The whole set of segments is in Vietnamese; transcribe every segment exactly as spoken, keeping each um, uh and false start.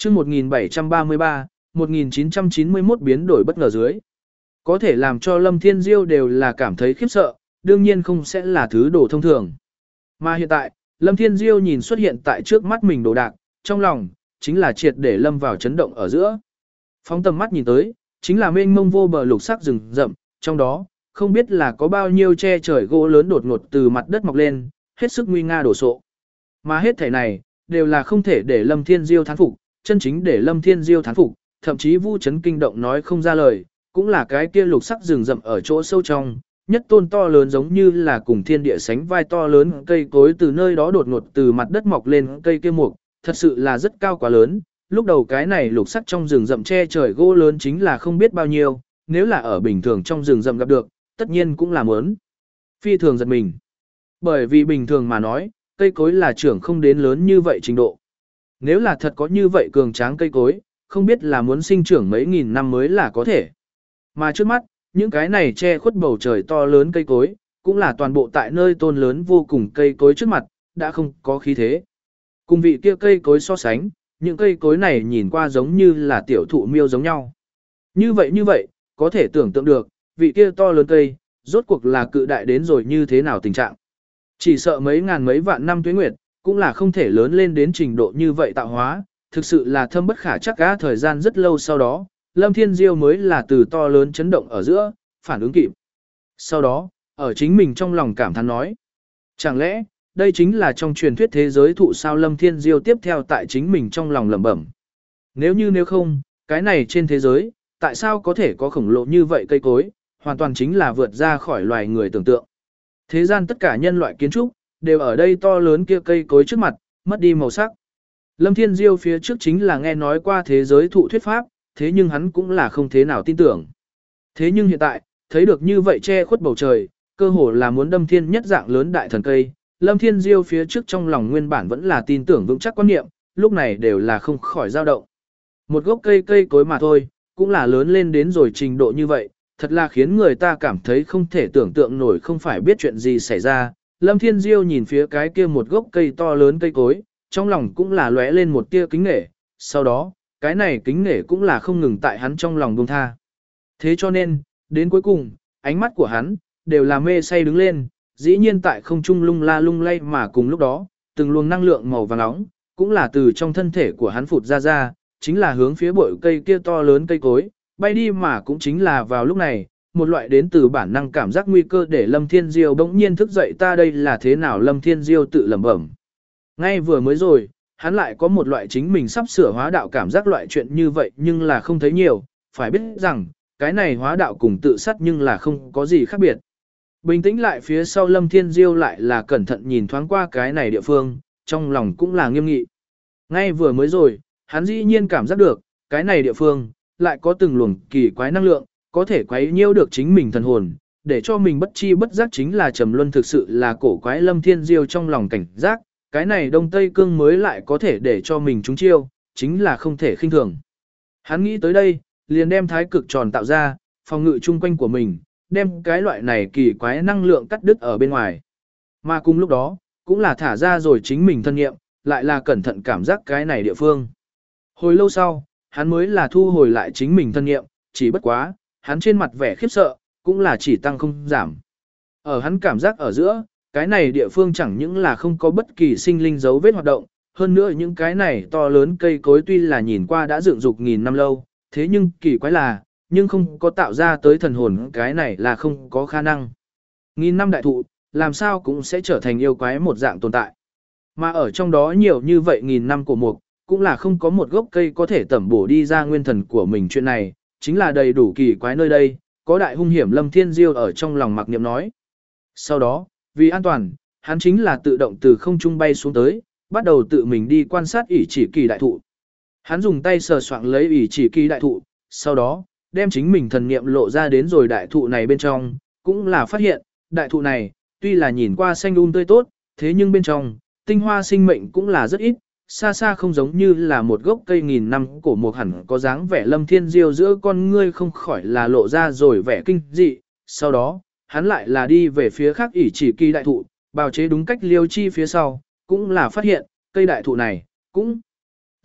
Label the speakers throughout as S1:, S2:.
S1: chương một nghìn bảy trăm ba mươi ba, một nghìn chín trăm chín mươi mốt biến đổi bất ngờ dưới. Có thể làm cho Lâm Thiên Diêu đều là cảm thấy khiếp sợ, đương nhiên không sẽ là thứ đồ thông thường. Mà hiện tại, Lâm Thiên Diêu nhìn xuất hiện tại trước mắt mình đồ đạc, trong lòng, chính là triệt để lâm vào chấn động ở giữa. Phóng tầm mắt nhìn tới, chính là mênh mông vô bờ lục sắc rừng rậm, trong đó, không biết là có bao nhiêu che trời gỗ lớn đột ngột từ mặt đất mọc lên, hết sức nguy nga đổ sộ. Mà hết thể này, đều là không thể để Lâm Thiên Diêu thán phục, chân chính để Lâm Thiên Diêu thán phục, thậm chí vu chấn kinh động nói không ra lời, cũng là cái kia lục sắc rừng rậm ở chỗ sâu trong, nhất tôn to lớn giống như là cùng thiên địa sánh vai to lớn cây cối từ nơi đó đột ngột từ mặt đất mọc lên cây kia mục, thật sự là rất cao quá lớn. Lúc đầu cái này lục sắc trong rừng rậm che trời gỗ lớn chính là không biết bao nhiêu, nếu là ở bình thường trong rừng rậm gặp được, tất nhiên cũng là muốn phi thường giật mình. Bởi vì bình thường mà nói, cây cối là trưởng không đến lớn như vậy trình độ. Nếu là thật có như vậy cường tráng cây cối, không biết là muốn sinh trưởng mấy nghìn năm mới là có thể. Mà trước mắt, những cái này che khuất bầu trời to lớn cây cối, cũng là toàn bộ tại nơi tôn lớn vô cùng cây cối trước mặt, đã không có khí thế. Cùng vị kia cây cối so sánh, những cây cối này nhìn qua giống như là tiểu thụ miêu giống nhau. Như vậy như vậy, có thể tưởng tượng được, vị kia to lớn cây, rốt cuộc là cự đại đến rồi như thế nào tình trạng. Chỉ sợ mấy ngàn mấy vạn năm tuế nguyệt, cũng là không thể lớn lên đến trình độ như vậy tạo hóa, thực sự là thâm bất khả chắc cả thời gian rất lâu sau đó, Lâm Thiên Diêu mới là từ to lớn chấn động ở giữa, phản ứng kịp. Sau đó, ở chính mình trong lòng cảm thán nói. Chẳng lẽ, đây chính là trong truyền thuyết thế giới thụ sao? Lâm Thiên Diêu tiếp theo tại chính mình trong lòng lẩm bẩm. Nếu như nếu không, cái này trên thế giới, tại sao có thể có khổng lồ như vậy cây cối, hoàn toàn chính là vượt ra khỏi loài người tưởng tượng. Thế gian tất cả nhân loại kiến trúc, đều ở đây to lớn kia cây cối trước mặt, mất đi màu sắc. Lâm Thiên Diêu phía trước chính là nghe nói qua thế giới thụ thuyết pháp, thế nhưng hắn cũng là không thế nào tin tưởng. Thế nhưng hiện tại, thấy được như vậy che khuất bầu trời, cơ hồ là muốn đâm thiên nhất dạng lớn đại thần cây, Lâm Thiên Diêu phía trước trong lòng nguyên bản vẫn là tin tưởng vững chắc quan niệm, lúc này đều là không khỏi dao động. Một gốc cây cây cối mà thôi, cũng là lớn lên đến rồi trình độ như vậy, thật là khiến người ta cảm thấy không thể tưởng tượng nổi, không phải biết chuyện gì xảy ra. Lâm Thiên Diêu nhìn phía cái kia một gốc cây to lớn cây cối, trong lòng cũng là lóe lên một tia kính nể, sau đó, cái này kính nể cũng là không ngừng tại hắn trong lòng buông tha. Thế cho nên, đến cuối cùng, ánh mắt của hắn, đều là mê say đứng lên, dĩ nhiên tại không trung lung la lung lay mà cùng lúc đó, từng luồng năng lượng màu vàng nóng, cũng là từ trong thân thể của hắn phụt ra ra, chính là hướng phía bụi cây kia to lớn cây cối, bay đi mà cũng chính là vào lúc này, một loại đến từ bản năng cảm giác nguy cơ để Lâm Thiên Diêu bỗng nhiên thức dậy. Ta đây là thế nào? Lâm Thiên Diêu tự lẩm bẩm. Ngay vừa mới rồi, hắn lại có một loại chính mình sắp sửa hóa đạo cảm giác, loại chuyện như vậy nhưng là không thấy nhiều, phải biết rằng, cái này hóa đạo cùng tự sát nhưng là không có gì khác biệt. Bình tĩnh lại phía sau, Lâm Thiên Diêu lại là cẩn thận nhìn thoáng qua cái này địa phương, trong lòng cũng là nghiêm nghị. Ngay vừa mới rồi, hắn dĩ nhiên cảm giác được, cái này địa phương, lại có từng luồng kỳ quái năng lượng, có thể quấy nhiễu được chính mình thần hồn, để cho mình bất chi bất giác chính là trầm luân, thực sự là cổ quái. Lâm Thiên Diêu trong lòng cảnh giác, cái này Đông Tây Cương mới lại có thể để cho mình trúng chiêu, chính là không thể khinh thường. Hắn nghĩ tới đây, liền đem thái cực tròn tạo ra, phòng ngự chung quanh của mình, đem cái loại này kỳ quái năng lượng cắt đứt ở bên ngoài. Mà cùng lúc đó, cũng là thả ra rồi chính mình thân nghiệm, lại là cẩn thận cảm giác cái này địa phương. Hồi lâu sau, hắn mới là thu hồi lại chính mình thân nghiệm, chỉ bất quá, hắn trên mặt vẻ khiếp sợ, cũng là chỉ tăng không giảm. Ở hắn cảm giác ở giữa, cái này địa phương chẳng những là không có bất kỳ sinh linh dấu vết hoạt động, hơn nữa những cái này to lớn cây cối tuy là nhìn qua đã dựng dục nghìn năm lâu, thế nhưng kỳ quái là, nhưng không có tạo ra tới thần hồn, cái này là không có khả năng. Nghìn năm đại thụ, làm sao cũng sẽ trở thành yêu quái một dạng tồn tại. Mà ở trong đó nhiều như vậy nghìn năm cổ mục, cũng là không có một gốc cây có thể tẩm bổ đi ra nguyên thần của mình. Chuyện này, chính là đầy đủ kỳ quái nơi đây, có đại hung hiểm. Lâm Thiên Diêu ở trong lòng mặc niệm nói. Sau đó, vì an toàn, hắn chính là tự động từ không trung bay xuống tới, bắt đầu tự mình đi quan sát ỷ chỉ kỳ đại thụ. Hắn dùng tay sờ soạng lấy ỷ chỉ kỳ đại thụ, sau đó, đem chính mình thần niệm lộ ra đến rồi đại thụ này bên trong, cũng là phát hiện, đại thụ này, tuy là nhìn qua xanh um tươi tốt, thế nhưng bên trong, tinh hoa sinh mệnh cũng là rất ít, xa xa không giống như là một gốc cây nghìn năm cổ mục hẳn có dáng vẻ. Lâm Thiên Diêu giữa con ngươi không khỏi là lộ ra rồi vẻ kinh dị, sau đó, hắn lại là đi về phía khác ỷ chỉ kỳ đại thụ, bào chế đúng cách liêu chi phía sau, cũng là phát hiện, cây đại thụ này, cũng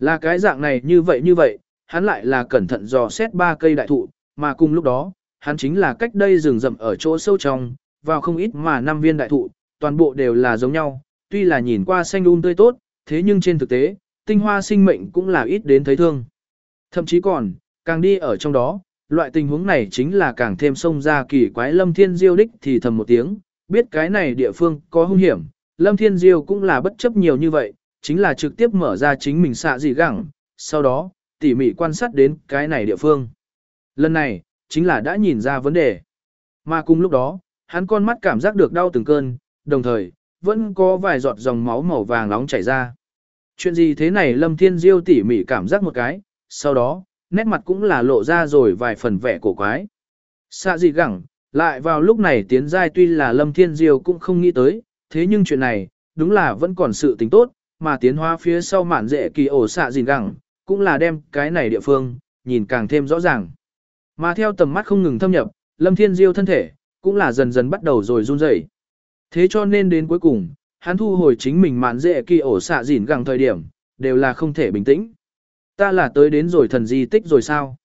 S1: Là cái dạng này như vậy như vậy, hắn lại là cẩn thận dò xét ba cây đại thụ, mà cùng lúc đó, hắn chính là cách đây rừng rậm ở chỗ sâu trong, vào không ít mà năm viên đại thụ, toàn bộ đều là giống nhau, tuy là nhìn qua xanh um tươi tốt, thế nhưng trên thực tế, tinh hoa sinh mệnh cũng là ít đến thấy thương. Thậm chí còn, càng đi ở trong đó, loại tình huống này chính là càng thêm xông ra kỳ quái. Lâm Thiên Diêu đích thì thầm một tiếng, biết cái này địa phương có hung hiểm, Lâm Thiên Diêu cũng là bất chấp nhiều như vậy, chính là trực tiếp mở ra chính mình xạ dị gẳng, sau đó, tỉ mỉ quan sát đến cái này địa phương. Lần này, chính là đã nhìn ra vấn đề. Mà cùng lúc đó, hắn con mắt cảm giác được đau từng cơn, đồng thời, vẫn có vài giọt dòng máu màu vàng nóng chảy ra. Chuyện gì thế này? Lâm Thiên Diêu tỉ mỉ cảm giác một cái, sau đó, nét mặt cũng là lộ ra rồi vài phần vẻ cổ quái. Xạ dị gẳng, lại vào lúc này tiến giai tuy là Lâm Thiên Diêu cũng không nghĩ tới, thế nhưng chuyện này, đúng là vẫn còn sự tính tốt, mà tiến hóa phía sau mạn dễ kỳ ổ xạ dị gẳng, cũng là đem cái này địa phương, nhìn càng thêm rõ ràng. Mà theo tầm mắt không ngừng thâm nhập, Lâm Thiên Diêu thân thể, cũng là dần dần bắt đầu rồi run rẩy. Thế cho nên đến cuối cùng, hắn thu hồi chính mình mạn dễ kỳ ổ xạ dỉn gẳng thời điểm, đều là không thể bình tĩnh. Ta là tới đến rồi thần di tích rồi sao?